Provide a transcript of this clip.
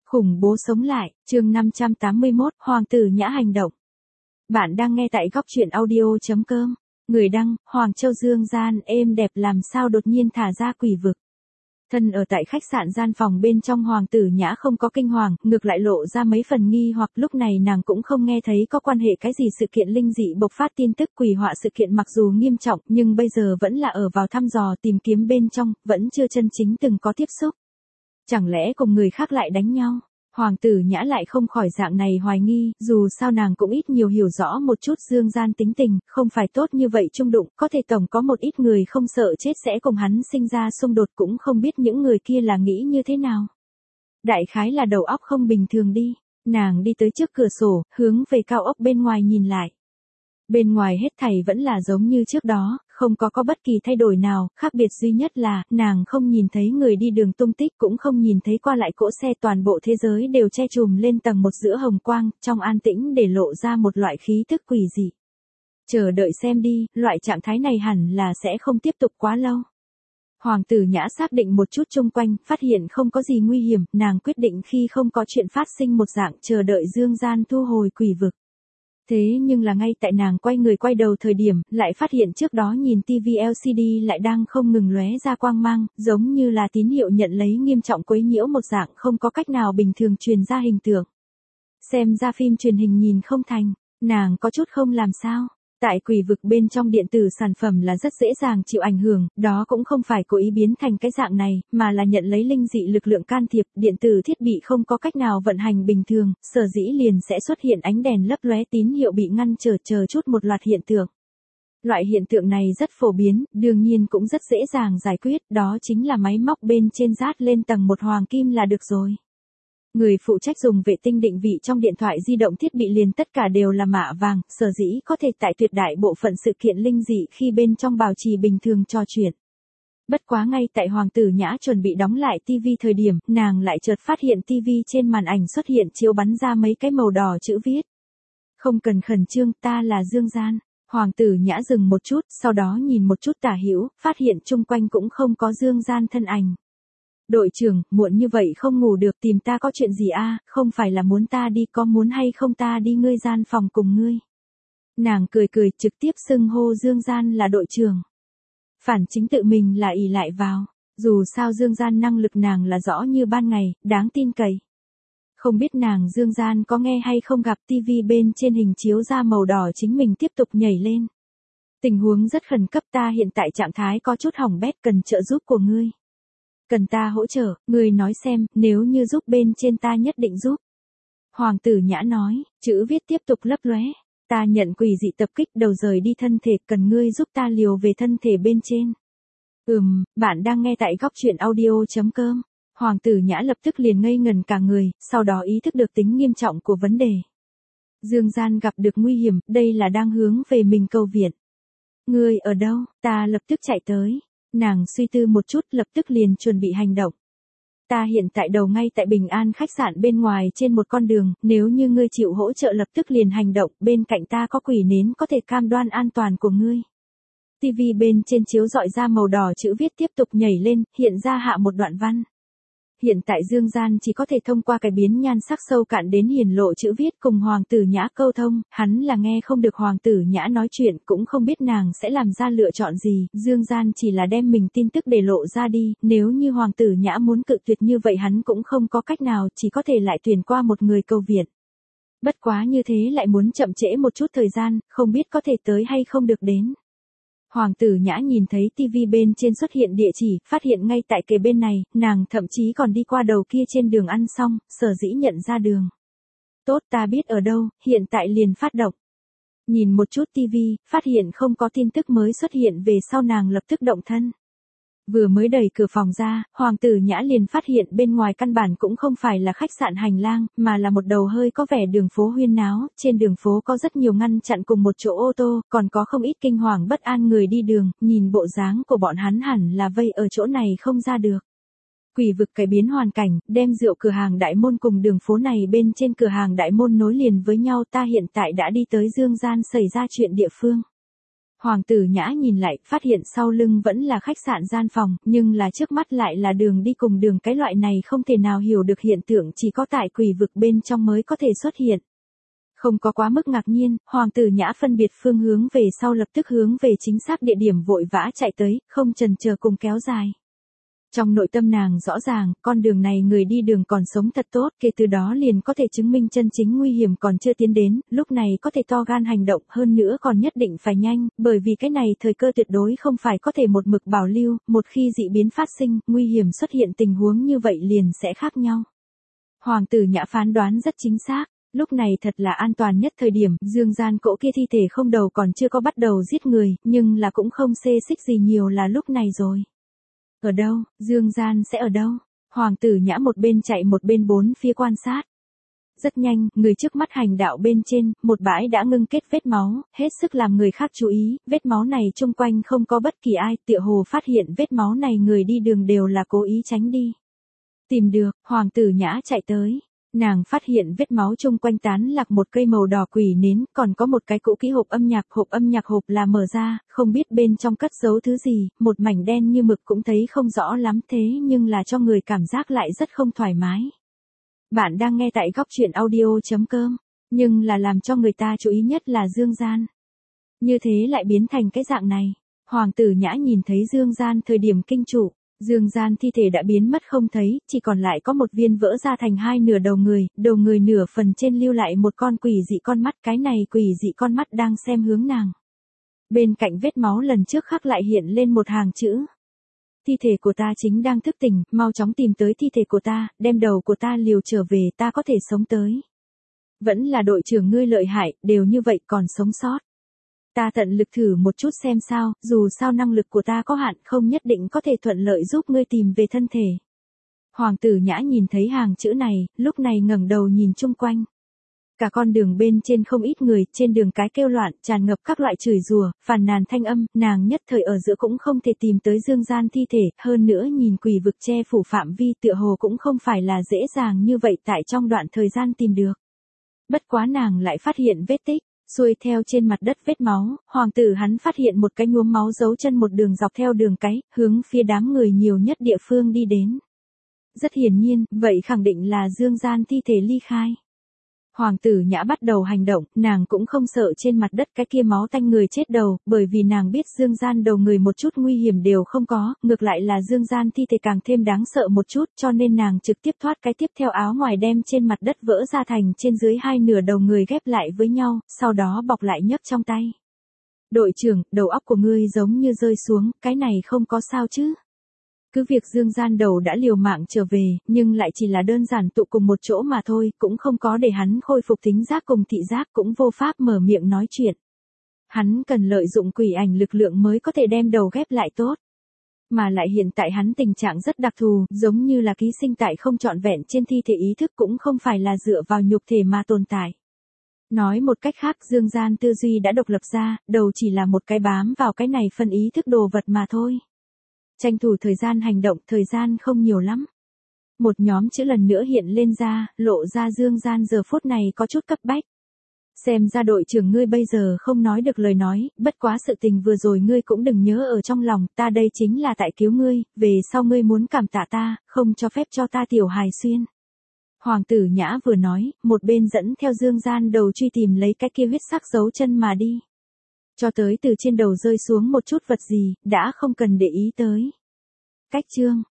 Khủng bố sống lại, chương 581, Hoàng tử Nhã hành động. Bạn đang nghe tại góc truyện audio.com. Người đăng, Hoàng Châu Dương gian êm đẹp làm sao đột nhiên thả ra quỷ vực. Thân ở tại khách sạn gian phòng bên trong Hoàng tử Nhã không có kinh hoàng, ngược lại lộ ra mấy phần nghi hoặc lúc này nàng cũng không nghe thấy có quan hệ cái gì sự kiện linh dị bộc phát tin tức quỷ họa sự kiện mặc dù nghiêm trọng nhưng bây giờ vẫn là ở vào thăm dò tìm kiếm bên trong, vẫn chưa chân chính từng có tiếp xúc. Chẳng lẽ cùng người khác lại đánh nhau? Hoàng tử Nhã lại không khỏi dạng này hoài nghi, dù sao nàng cũng ít nhiều hiểu rõ một chút Dương gian tính tình, không phải tốt như vậy chung đụng, có thể tổng có một ít người không sợ chết sẽ cùng hắn sinh ra xung đột cũng không biết những người kia là nghĩ như thế nào. Đại khái là đầu óc không bình thường đi, nàng đi tới trước cửa sổ, hướng về cao ốc bên ngoài nhìn lại. Bên ngoài hết thảy vẫn là giống như trước đó, không có bất kỳ thay đổi nào, khác biệt duy nhất là, nàng không nhìn thấy người đi đường tung tích cũng không nhìn thấy qua lại cỗ xe toàn bộ thế giới đều che trùm lên tầng một giữa hồng quang, trong an tĩnh để lộ ra một loại khí thức quỷ dị. Chờ đợi xem đi, loại trạng thái này hẳn là sẽ không tiếp tục quá lâu. Hoàng tử Nhã xác định một chút chung quanh, phát hiện không có gì nguy hiểm, nàng quyết định khi không có chuyện phát sinh một dạng chờ đợi Dương gian thu hồi quỷ vực. Thế nhưng là ngay tại nàng quay người quay đầu thời điểm, lại phát hiện trước đó nhìn TV LCD lại đang không ngừng lóe ra quang mang, giống như là tín hiệu nhận lấy nghiêm trọng quấy nhiễu một dạng không có cách nào bình thường truyền ra hình tượng. Xem ra phim truyền hình nhìn không thành, nàng có chút không làm sao. Tại quỷ vực bên trong điện tử sản phẩm là rất dễ dàng chịu ảnh hưởng, đó cũng không phải cố ý biến thành cái dạng này, mà là nhận lấy linh dị lực lượng can thiệp, điện tử thiết bị không có cách nào vận hành bình thường, sở dĩ liền sẽ xuất hiện ánh đèn lấp lóe tín hiệu bị ngăn chờ chút một loạt hiện tượng. Loại hiện tượng này rất phổ biến, đương nhiên cũng rất dễ dàng giải quyết, đó chính là máy móc bên trên dát lên tầng một hoàng kim là được rồi. Người phụ trách dùng vệ tinh định vị trong điện thoại di động thiết bị liền tất cả đều là mạ vàng, sở dĩ có thể tại tuyệt đại bộ phận sự kiện linh dị khi bên trong bảo trì bình thường trò chuyện. Bất quá ngay tại Hoàng tử Nhã chuẩn bị đóng lại TV thời điểm, nàng lại chợt phát hiện TV trên màn ảnh xuất hiện chiếu bắn ra mấy cái màu đỏ chữ viết. Không cần khẩn trương, ta là Dương gian. Hoàng tử Nhã dừng một chút, sau đó nhìn một chút tả hữu, phát hiện chung quanh cũng không có Dương gian thân ảnh. Đội trưởng, muộn như vậy không ngủ được tìm ta có chuyện gì a? Không phải là muốn ta đi có muốn hay không ta đi ngươi gian phòng cùng ngươi. Nàng cười trực tiếp xưng hô Dương gian là đội trưởng. Phản chính tự mình là ỷ lại vào, dù sao Dương gian năng lực nàng là rõ như ban ngày, đáng tin cậy. Không biết nàng Dương gian có nghe hay không gặp TV bên trên hình chiếu ra màu đỏ chính mình tiếp tục nhảy lên. Tình huống rất khẩn cấp ta hiện tại trạng thái có chút hỏng bét cần trợ giúp của ngươi. Cần ta hỗ trợ, ngươi nói xem, nếu như giúp bên trên ta nhất định giúp. Hoàng tử Nhã nói, chữ viết tiếp tục lấp lóe. Ta nhận quỷ dị tập kích đầu rời đi thân thể, cần ngươi giúp ta liều về thân thể bên trên. Bạn đang nghe tại góc truyện audio.com. Hoàng tử Nhã lập tức liền ngây ngần cả người, sau đó ý thức được tính nghiêm trọng của vấn đề. Dương gian gặp được nguy hiểm, đây là đang hướng về mình cầu viện. Ngươi ở đâu, ta lập tức chạy tới. Nàng suy tư một chút lập tức liền chuẩn bị hành động. Ta hiện tại đầu ngay tại Bình An khách sạn bên ngoài trên một con đường, nếu như ngươi chịu hỗ trợ lập tức liền hành động, bên cạnh ta có quỷ nến có thể cam đoan an toàn của ngươi. TV bên trên chiếu dọi ra màu đỏ chữ viết tiếp tục nhảy lên, hiện ra hạ một đoạn văn. Hiện tại Dương gian chỉ có thể thông qua cái biến nhan sắc sâu cạn đến hiển lộ chữ viết cùng Hoàng tử Nhã câu thông, hắn là nghe không được Hoàng tử Nhã nói chuyện cũng không biết nàng sẽ làm ra lựa chọn gì, Dương gian chỉ là đem mình tin tức để lộ ra đi, nếu như Hoàng tử Nhã muốn cự tuyệt như vậy hắn cũng không có cách nào, chỉ có thể lại tuyển qua một người cầu viện. Bất quá như thế lại muốn chậm trễ một chút thời gian, không biết có thể tới hay không được đến. Hoàng tử Nhã nhìn thấy TV bên trên xuất hiện địa chỉ, phát hiện ngay tại kề bên này, nàng thậm chí còn đi qua đầu kia trên đường ăn xong, sở dĩ nhận ra đường. Tốt ta biết ở đâu, hiện tại liền phát động. Nhìn một chút TV, phát hiện không có tin tức mới xuất hiện về sau nàng lập tức động thân. Vừa mới đẩy cửa phòng ra, Hoàng tử Nhã liền phát hiện bên ngoài căn bản cũng không phải là khách sạn hành lang, mà là một đầu hơi có vẻ đường phố huyên náo, trên đường phố có rất nhiều ngăn chặn cùng một chỗ ô tô, còn có không ít kinh hoàng bất an người đi đường, nhìn bộ dáng của bọn hắn hẳn là vây ở chỗ này không ra được. Quỷ vực cải biến hoàn cảnh, đem rượu cửa hàng đại môn cùng đường phố này bên trên cửa hàng đại môn nối liền với nhau ta hiện tại đã đi tới Dương gian xảy ra chuyện địa phương. Hoàng tử Nhã nhìn lại, phát hiện sau lưng vẫn là khách sạn gian phòng, nhưng là trước mắt lại là đường đi cùng đường, cái loại này không thể nào hiểu được hiện tượng chỉ có tại quỷ vực bên trong mới có thể xuất hiện. Không có quá mức ngạc nhiên, Hoàng tử Nhã phân biệt phương hướng về sau lập tức hướng về chính xác địa điểm vội vã chạy tới, không chần chờ cùng kéo dài. Trong nội tâm nàng rõ ràng, con đường này người đi đường còn sống thật tốt, kể từ đó liền có thể chứng minh chân chính nguy hiểm còn chưa tiến đến, lúc này có thể to gan hành động, hơn nữa còn nhất định phải nhanh, bởi vì cái này thời cơ tuyệt đối không phải có thể một mực bảo lưu, một khi dị biến phát sinh, nguy hiểm xuất hiện tình huống như vậy liền sẽ khác nhau. Hoàng tử Nhã phán đoán rất chính xác. Lúc này thật là an toàn nhất thời điểm, Dương Gian cỗ kia thi thể không đầu còn chưa có bắt đầu giết người, nhưng là cũng không xê xích gì nhiều là lúc này rồi. Ở đâu, Dương Gian sẽ ở đâu? Hoàng tử Nhã một bên chạy một bên bốn phía quan sát. Rất nhanh, người trước mắt hành đạo bên trên, một bãi đã ngưng kết vết máu, hết sức làm người khác chú ý, vết máu này chung quanh không có bất kỳ ai, tựa hồ phát hiện vết máu này người đi đường đều là cố ý tránh đi. Tìm được, Hoàng tử Nhã chạy tới. Nàng phát hiện vết máu chung quanh tán lạc một cây màu đỏ quỷ nến, còn có một cái cũ kỹ hộp âm nhạc hộp là mở ra, không biết bên trong cất giấu thứ gì, một mảnh đen như mực cũng thấy không rõ lắm thế nhưng là cho người cảm giác lại rất không thoải mái. Bạn đang nghe tại góc truyện audio.com, nhưng là làm cho người ta chú ý nhất là Dương Gian. Như thế lại biến thành cái dạng này, Hoàng tử Nhã nhìn thấy Dương Gian thời điểm kinh trụ. Dương Gian thi thể đã biến mất không thấy, chỉ còn lại có một viên vỡ ra thành hai nửa đầu người nửa phần trên lưu lại một con quỷ dị con mắt, cái này quỷ dị con mắt đang xem hướng nàng. Bên cạnh vết máu lần trước khắc lại hiện lên một hàng chữ. Thi thể của ta chính đang thức tỉnh, mau chóng tìm tới thi thể của ta, đem đầu của ta liều trở về, ta có thể sống tới. Vẫn là đội trưởng ngươi lợi hại, đều như vậy còn sống sót. Ta tận lực thử một chút xem sao, dù sao năng lực của ta có hạn, không nhất định có thể thuận lợi giúp ngươi tìm về thân thể. Hoàng tử Nhã nhìn thấy hàng chữ này, lúc này ngẩng đầu nhìn chung quanh. Cả con đường bên trên không ít người, trên đường cái kêu loạn, tràn ngập các loại chửi rủa, phàn nàn thanh âm, nàng nhất thời ở giữa cũng không thể tìm tới Dương Gian thi thể, hơn nữa nhìn quỷ vực che phủ phạm vi tựa hồ cũng không phải là dễ dàng như vậy tại trong đoạn thời gian tìm được. Bất quá nàng lại phát hiện vết tích. Xuôi theo trên mặt đất vết máu, hoàng tử hắn phát hiện một cái nhuốm máu dấu chân một đường dọc theo đường cái, hướng phía đám người nhiều nhất địa phương đi đến. Rất hiển nhiên, vậy khẳng định là Dương Gian thi thể ly khai. Hoàng tử Nhã bắt đầu hành động, nàng cũng không sợ trên mặt đất cái kia máu tanh người chết đầu, bởi vì nàng biết Dương Gian đầu người một chút nguy hiểm đều không có, ngược lại là Dương Gian thi thể càng thêm đáng sợ một chút, cho nên nàng trực tiếp thoát cái tiếp theo áo ngoài đem trên mặt đất vỡ ra thành trên dưới hai nửa đầu người ghép lại với nhau, sau đó bọc lại nhấc trong tay. Đội trưởng, đầu óc của ngươi giống như rơi xuống, cái này không có sao chứ? Cứ việc Dương Gian đầu đã liều mạng trở về, nhưng lại chỉ là đơn giản tụ cùng một chỗ mà thôi, cũng không có để hắn khôi phục thính giác cùng thị giác, cũng vô pháp mở miệng nói chuyện. Hắn cần lợi dụng quỷ ảnh lực lượng mới có thể đem đầu ghép lại tốt. Mà lại hiện tại hắn tình trạng rất đặc thù, giống như là ký sinh tại không trọn vẹn trên thi thể, ý thức cũng không phải là dựa vào nhục thể mà tồn tại. Nói một cách khác, Dương Gian tư duy đã độc lập ra, đầu chỉ là một cái bám vào cái này phân ý thức đồ vật mà thôi. Tranh thủ thời gian hành động, thời gian không nhiều lắm. Một nhóm chữ lần nữa hiện lên ra, lộ ra Dương Gian giờ phút này có chút cấp bách. Xem ra đội trưởng ngươi bây giờ không nói được lời nói, bất quá sự tình vừa rồi ngươi cũng đừng nhớ ở trong lòng, ta đây chính là tại cứu ngươi, về sau ngươi muốn cảm tạ ta, không cho phép cho ta tiểu hài xuyên. Hoàng tử Nhã vừa nói, một bên dẫn theo Dương Gian đầu truy tìm lấy cái kia huyết sắc dấu chân mà đi. Cho tới từ trên đầu rơi xuống một chút vật gì, đã không cần để ý tới. Cách chương